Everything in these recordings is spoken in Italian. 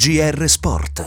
GR Sport.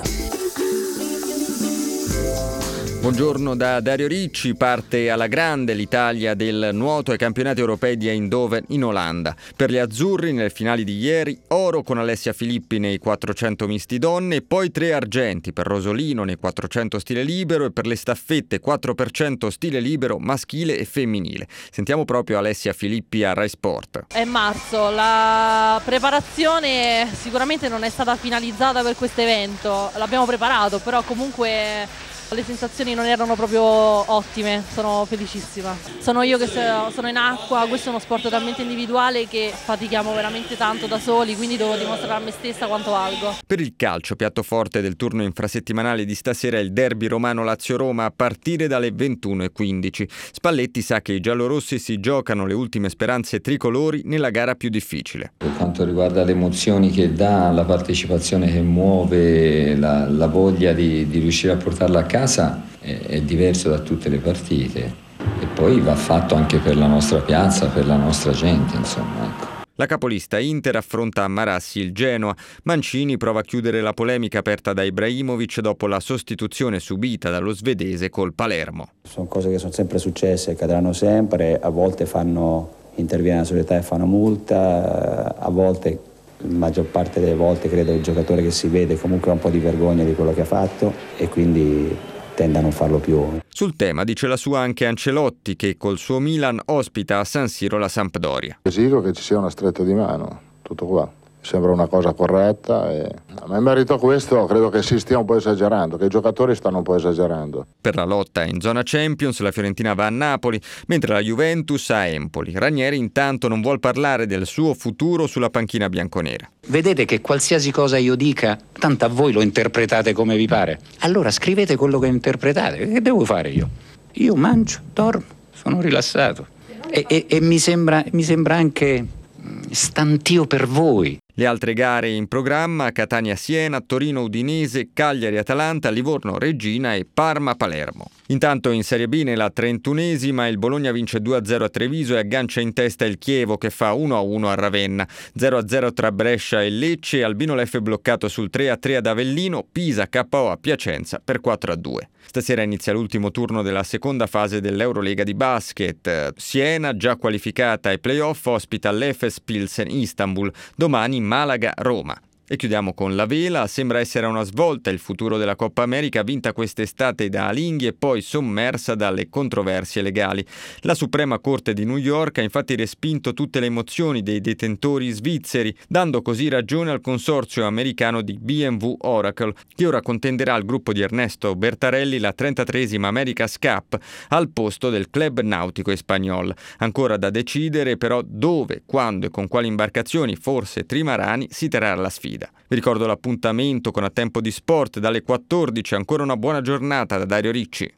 Buongiorno da Dario Ricci. Parte alla grande l'Italia del nuoto ai campionati europei di Eindhoven in Olanda. Per gli azzurri nelle finali di ieri, oro con Alessia Filippi nei 400 misti donne e poi 3 argenti per Rosolino nei 400 stile libero e per le staffette 4% stile libero maschile e femminile. Sentiamo proprio Alessia Filippi a Rai Sport. È marzo, la preparazione sicuramente non è stata finalizzata per questo evento, l'abbiamo preparato, però comunque le sensazioni non erano proprio ottime, sono felicissima. Sono io che sono in acqua, questo è uno sport talmente individuale che fatichiamo veramente tanto da soli, quindi devo dimostrare a me stessa quanto valgo. Per il calcio, piatto forte del turno infrasettimanale di stasera è il derby romano Lazio-Roma a partire dalle 21:15. Spalletti sa che i giallorossi si giocano le ultime speranze tricolori nella gara più difficile. Per quanto riguarda le emozioni che dà, la partecipazione che muove, la voglia di riuscire a portarla a casa è diverso da tutte le partite e poi va fatto anche per la nostra piazza, per la nostra gente, insomma, ecco. La capolista Inter affronta a Marassi il Genoa. Mancini prova a chiudere la polemica aperta da Ibrahimovic dopo la sostituzione subita dallo svedese col Palermo. Sono cose che sono sempre successe, accadranno sempre, a volte interviene la società e fa una multa, a volte, la maggior parte delle volte credo il giocatore che si vede comunque ha un po' di vergogna di quello che ha fatto e quindi tende a non farlo più. Sul tema dice la sua anche Ancelotti, che col suo Milan ospita a San Siro la Sampdoria. Desidero che ci sia una stretta di mano, tutto qua. Sembra una cosa corretta ma in merito a questo credo che si stia un po' esagerando, che i giocatori stanno un po' esagerando. Per la lotta in zona Champions la Fiorentina va a Napoli, mentre la Juventus a Empoli. Ranieri intanto non vuol parlare del suo futuro sulla panchina bianconera. Vedete che qualsiasi cosa io dica, tanto a voi lo interpretate come vi pare. Allora scrivete quello che interpretate. Che devo fare io? Io mangio, dormo, sono rilassato e mi sembra anche stantio per voi. Le altre gare in programma: Catania-Siena, Torino-Udinese, Cagliari-Atalanta, Livorno-Regina e Parma-Palermo. Intanto in Serie B nella 31esima il Bologna vince 2-0 a Treviso e aggancia in testa il Chievo che fa 1-1 a Ravenna. 0-0 tra Brescia e Lecce, Albino Leffe bloccato sul 3-3 ad Avellino, Pisa KO a Piacenza per 4-2. Stasera inizia l'ultimo turno della seconda fase dell'Eurolega di basket. Siena, già qualificata ai playoff, ospita l'Efes Pilsen Istanbul. Domani Malaga-Roma. E chiudiamo con la vela. Sembra essere una svolta il futuro della Coppa America, vinta quest'estate da Alinghi e poi sommersa dalle controversie legali. La Suprema Corte di New York ha infatti respinto tutte le mozioni dei detentori svizzeri, dando così ragione al consorzio americano di BMW Oracle, che ora contenderà al gruppo di Ernesto Bertarelli la 33esima America's Cup al posto del Club Nautico Espagnol. Ancora da decidere però dove, quando e con quali imbarcazioni, forse trimarani, si terrà la sfida. Vi ricordo l'appuntamento con A Tempo di Sport dalle 14. Ancora una buona giornata da Dario Ricci.